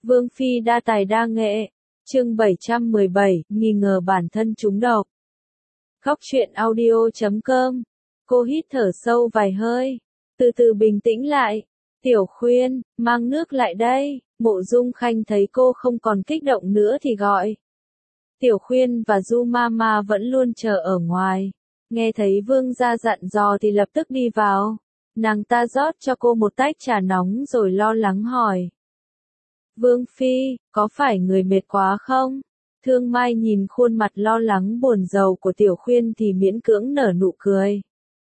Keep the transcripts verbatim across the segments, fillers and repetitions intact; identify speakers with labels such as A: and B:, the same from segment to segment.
A: Vương Phi đa tài đa nghệ. Chương bảy trăm mười bảy, nghi ngờ bản thân trúng độc. Góc truyện audio chấm com. Cô hít thở sâu vài hơi, từ từ bình tĩnh lại. Tiểu Khuyên, mang nước lại đây. Mộ Dung Khanh thấy cô không còn kích động nữa thì gọi. Tiểu Khuyên và Du Mama vẫn luôn chờ ở ngoài. Nghe thấy Vương gia dặn dò thì lập tức đi vào. Nàng ta rót cho cô một tách trà nóng rồi lo lắng hỏi. Vương Phi, có phải người mệt quá không? Thương Mai nhìn khuôn mặt lo lắng buồn rầu của Tiểu Khuyên thì miễn cưỡng nở nụ cười.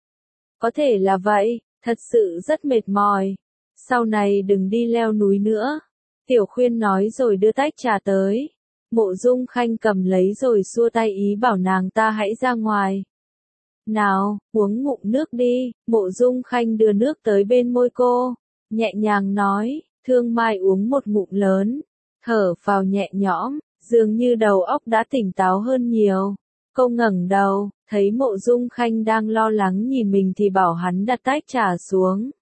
A: Có thể là vậy, thật sự rất mệt mỏi. Sau này đừng đi leo núi nữa. Tiểu Khuyên nói rồi đưa tách trà tới. Mộ Dung Khanh cầm lấy rồi xua tay ý bảo nàng ta hãy ra ngoài. Nào, uống ngụm nước đi. Mộ Dung Khanh đưa nước tới bên môi cô, nhẹ nhàng nói. Thương Mai uống một ngụm lớn, thở phào nhẹ nhõm, dường như đầu óc đã tỉnh táo hơn nhiều. Cô ngẩng đầu, thấy Mộ Dung Khanh đang lo lắng nhìn mình thì bảo hắn đặt tách trà xuống.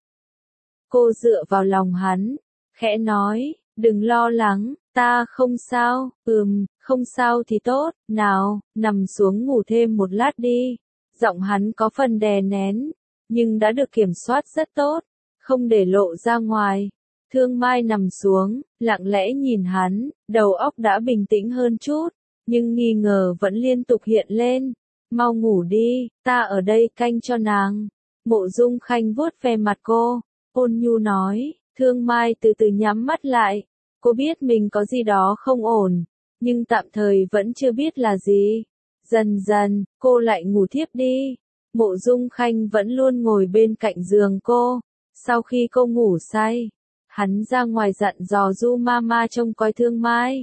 A: Cô dựa vào lòng hắn, khẽ nói, đừng lo lắng, ta không sao. Ừm, không sao thì tốt, nào, nằm xuống ngủ thêm một lát đi. Giọng hắn có phần đè nén, nhưng đã được kiểm soát rất tốt, không để lộ ra ngoài. Thương Mai nằm xuống, lặng lẽ nhìn hắn, đầu óc đã bình tĩnh hơn chút, nhưng nghi ngờ vẫn liên tục hiện lên. Mau ngủ đi, ta ở đây canh cho nàng. Mộ Dung Khanh vuốt ve mặt cô, ôn nhu nói. Thương Mai từ từ nhắm mắt lại. Cô biết mình có gì đó không ổn, nhưng tạm thời vẫn chưa biết là gì. Dần dần, cô lại ngủ thiếp đi. Mộ Dung Khanh vẫn luôn ngồi bên cạnh giường cô. Sau khi cô ngủ say, hắn ra ngoài dặn dò Du Mama trông coi Thương Mai.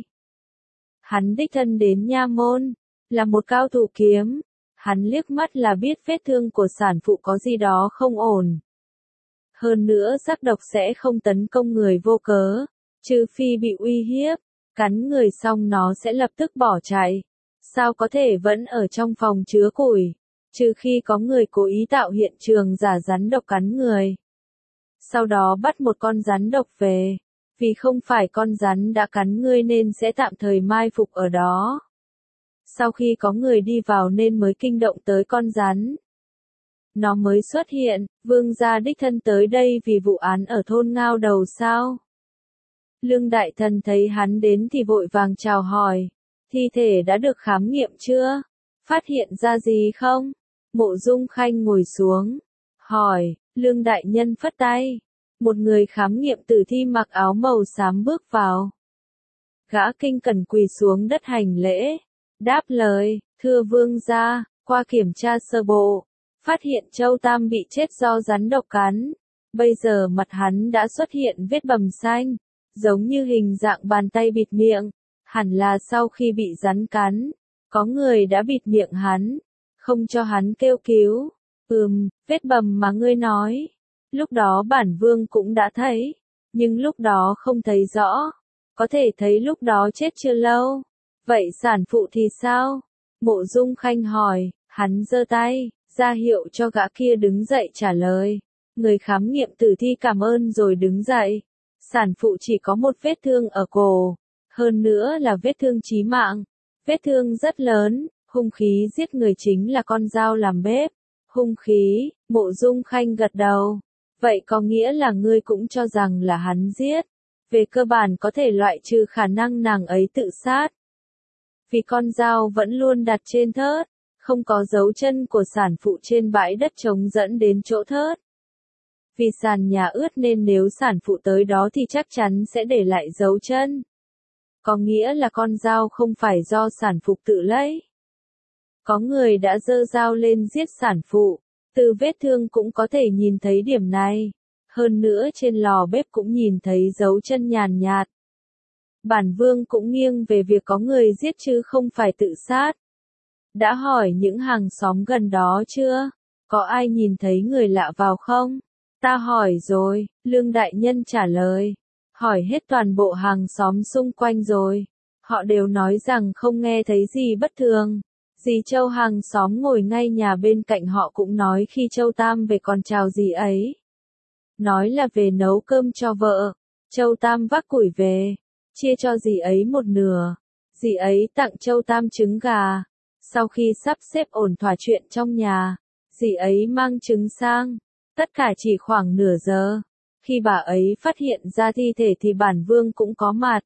A: Hắn đích thân đến nha môn, là một cao thủ kiếm. Hắn liếc mắt là biết vết thương của sản phụ có gì đó không ổn. Hơn nữa sắc độc sẽ không tấn công người vô cớ, trừ phi bị uy hiếp, cắn người xong nó sẽ lập tức bỏ chạy. Sao có thể vẫn ở trong phòng chứa củi, trừ khi có người cố ý tạo hiện trường giả rắn độc cắn người. Sau đó bắt một con rắn độc về, vì không phải con rắn đã cắn ngươi nên sẽ tạm thời mai phục ở đó. Sau khi có người đi vào nên mới kinh động tới con rắn. Nó mới xuất hiện. Vương gia đích thân tới đây vì vụ án ở thôn Ngao Đầu sao? Lương Đại Thần thấy hắn đến thì vội vàng chào hỏi. Thi thể đã được khám nghiệm chưa? Phát hiện ra gì không? Mộ Dung Khanh ngồi xuống, hỏi. Lương Đại Nhân phất tay. Một người khám nghiệm tử thi mặc áo màu xám bước vào. Gã kinh cẩn quỳ xuống đất hành lễ. Đáp lời, thưa vương gia, qua kiểm tra sơ bộ, phát hiện Châu Tam bị chết do rắn độc cắn. Bây giờ mặt hắn đã xuất hiện vết bầm xanh, giống như hình dạng bàn tay bịt miệng. Hẳn là sau khi bị rắn cắn, có người đã bịt miệng hắn, không cho hắn kêu cứu. Ừm, vết bầm mà ngươi nói. Lúc đó bản vương cũng đã thấy, nhưng lúc đó không thấy rõ. Có thể thấy lúc đó chết chưa lâu. Vậy sản phụ thì sao? Mộ Dung Khanh hỏi. Hắn giơ tay, ra hiệu cho gã kia đứng dậy trả lời. Người khám nghiệm tử thi cảm ơn rồi đứng dậy. Sản phụ chỉ có một vết thương ở cổ, hơn nữa là vết thương chí mạng. Vết thương rất lớn, hung khí giết người chính là con dao làm bếp. Hung khí, Mộ Dung Khanh gật đầu. Vậy có nghĩa là ngươi cũng cho rằng là hắn giết. Về cơ bản có thể loại trừ khả năng nàng ấy tự sát. Vì con dao vẫn luôn đặt trên thớt, không có dấu chân của sản phụ trên bãi đất trống dẫn đến chỗ thớt. Vì sàn nhà ướt nên nếu sản phụ tới đó thì chắc chắn sẽ để lại dấu chân. Có nghĩa là con dao không phải do sản phụ tự lấy. Có người đã giơ dao lên giết sản phụ. Từ vết thương cũng có thể nhìn thấy điểm này. Hơn nữa trên lò bếp cũng nhìn thấy dấu chân nhàn nhạt. Bản vương cũng nghiêng về việc có người giết chứ không phải tự sát. Đã hỏi những hàng xóm gần đó chưa? Có ai nhìn thấy người lạ vào không? Ta hỏi rồi, Lương Đại Nhân trả lời. Hỏi hết toàn bộ hàng xóm xung quanh rồi. Họ đều nói rằng không nghe thấy gì bất thường. Dì Châu hàng xóm ngồi ngay nhà bên cạnh họ cũng nói khi Châu Tam về còn chào dì ấy. Nói là về nấu cơm cho vợ. Châu Tam vác củi về. chia cho dì ấy một nửa. Dì ấy tặng Châu Tam trứng gà. Sau khi sắp xếp ổn thỏa chuyện trong nhà, dì ấy mang trứng sang. Tất cả chỉ khoảng nửa giờ. Khi bà ấy phát hiện ra thi thể thì bản vương cũng có mặt.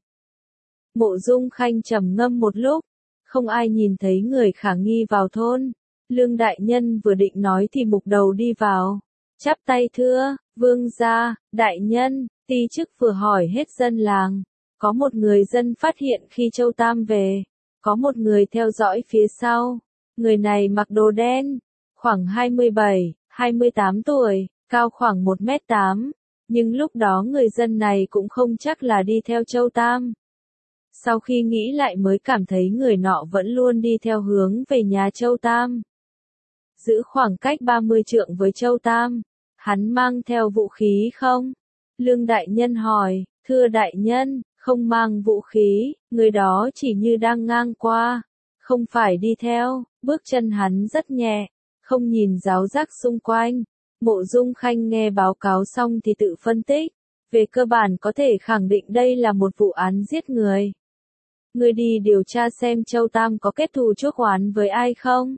A: Mộ Dung Khanh trầm ngâm một lúc. Không ai nhìn thấy người khả nghi vào thôn. Lương đại nhân vừa định nói thì Mục Đầu đi vào. Chắp tay thưa, vương gia, đại nhân, ti chức vừa hỏi hết dân làng. Có một người dân phát hiện khi Châu Tam về. Có một người theo dõi phía sau. Người này mặc đồ đen. Khoảng hai mươi bảy, hai mươi tám tuổi, cao khoảng một mét tám. Nhưng lúc đó người dân này cũng không chắc là đi theo Châu Tam. Sau khi nghĩ lại mới cảm thấy người nọ vẫn luôn đi theo hướng về nhà Châu Tam. Giữ khoảng cách ba mươi trượng với Châu Tam. Hắn mang theo vũ khí không? Lương đại nhân hỏi, thưa đại nhân, không mang vũ khí, người đó chỉ như đang ngang qua. Không phải đi theo, bước chân hắn rất nhẹ, không nhìn giáo giác xung quanh. Mộ Dung Khanh nghe báo cáo xong thì tự phân tích. Về cơ bản có thể khẳng định đây là một vụ án giết người. Người đi điều tra xem Châu Tam có kết thù chuốc oán với ai không?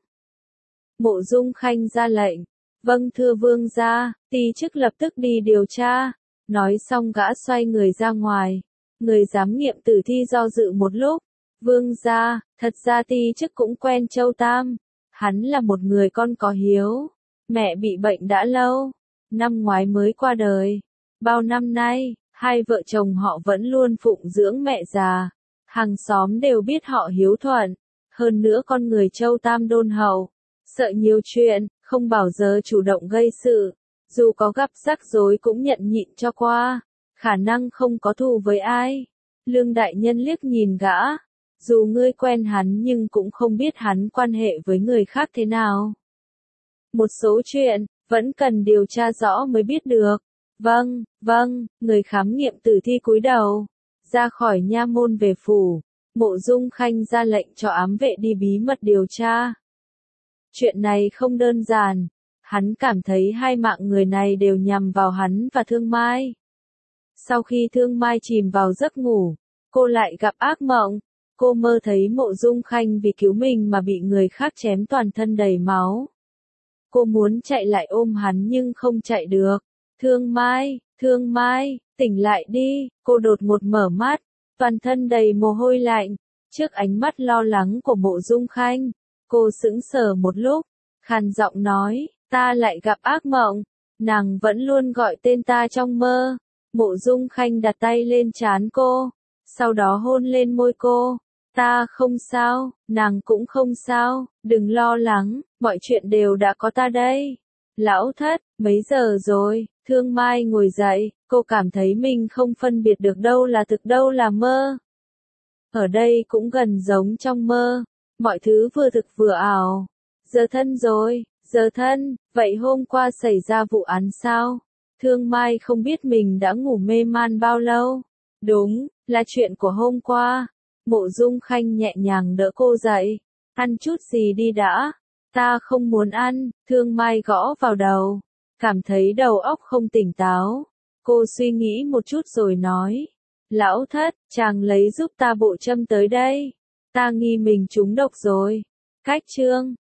A: Mộ Dung Khanh ra lệnh. Vâng thưa vương gia, ti chức lập tức đi điều tra. Nói xong gã xoay người ra ngoài. Người giám nghiệm tử thi do dự một lúc. Vương gia, thật ra ti chức cũng quen Châu Tam. Hắn là một người con có hiếu. Mẹ bị bệnh đã lâu. Năm ngoái mới qua đời. Bao năm nay, hai vợ chồng họ vẫn luôn phụng dưỡng mẹ già. Hàng xóm đều biết họ hiếu thuận. Hơn nữa con người Châu Tam đôn hậu. Sợ nhiều chuyện, không bao giờ chủ động gây sự. Dù có gặp rắc rối cũng nhận nhịn cho qua. Khả năng không có thù với ai. Lương đại nhân liếc nhìn gã. Dù ngươi quen hắn nhưng cũng không biết hắn quan hệ với người khác thế nào. Một số chuyện, vẫn cần điều tra rõ mới biết được. Vâng, vâng, người khám nghiệm tử thi cúi đầu. Ra khỏi nha môn về phủ. Mộ Dung Khanh ra lệnh cho ám vệ đi bí mật điều tra. Chuyện này không đơn giản. Hắn cảm thấy hai mạng người này đều nhằm vào hắn và Thương Mai. Sau khi Thương Mai chìm vào giấc ngủ, cô lại gặp ác mộng. Cô mơ thấy Mộ Dung Khanh vì cứu mình mà bị người khác chém toàn thân đầy máu. Cô muốn chạy lại ôm hắn nhưng không chạy được. Thương Mai, Thương Mai, tỉnh lại đi. Cô đột ngột mở mắt, toàn thân đầy mồ hôi lạnh. Trước ánh mắt lo lắng của Mộ Dung Khanh, cô sững sờ một lúc, khàn giọng nói, ta lại gặp ác mộng. Nàng vẫn luôn gọi tên ta trong mơ. Mộ Dung Khanh đặt tay lên trán cô, sau đó hôn lên môi cô. Ta không sao, nàng cũng không sao, đừng lo lắng, mọi chuyện đều đã có ta đây. Lão thất, mấy giờ rồi? Thương Mai ngồi dậy, cô cảm thấy mình không phân biệt được đâu là thực đâu là mơ. Ở đây cũng gần giống trong mơ, mọi thứ vừa thực vừa ảo. Giờ thân rồi, giờ thân, vậy hôm qua xảy ra vụ án sao? Thương Mai không biết mình đã ngủ mê man bao lâu. Đúng, là chuyện của hôm qua. Mộ Dung Khanh nhẹ nhàng đỡ cô dậy. Ăn chút gì đi đã. Ta không muốn ăn. Thương Mai gõ vào đầu. Cảm thấy đầu óc không tỉnh táo. Cô suy nghĩ một chút rồi nói. Lão thất, chàng lấy giúp ta bộ châm tới đây. Ta nghi mình trúng độc rồi. Cách chương.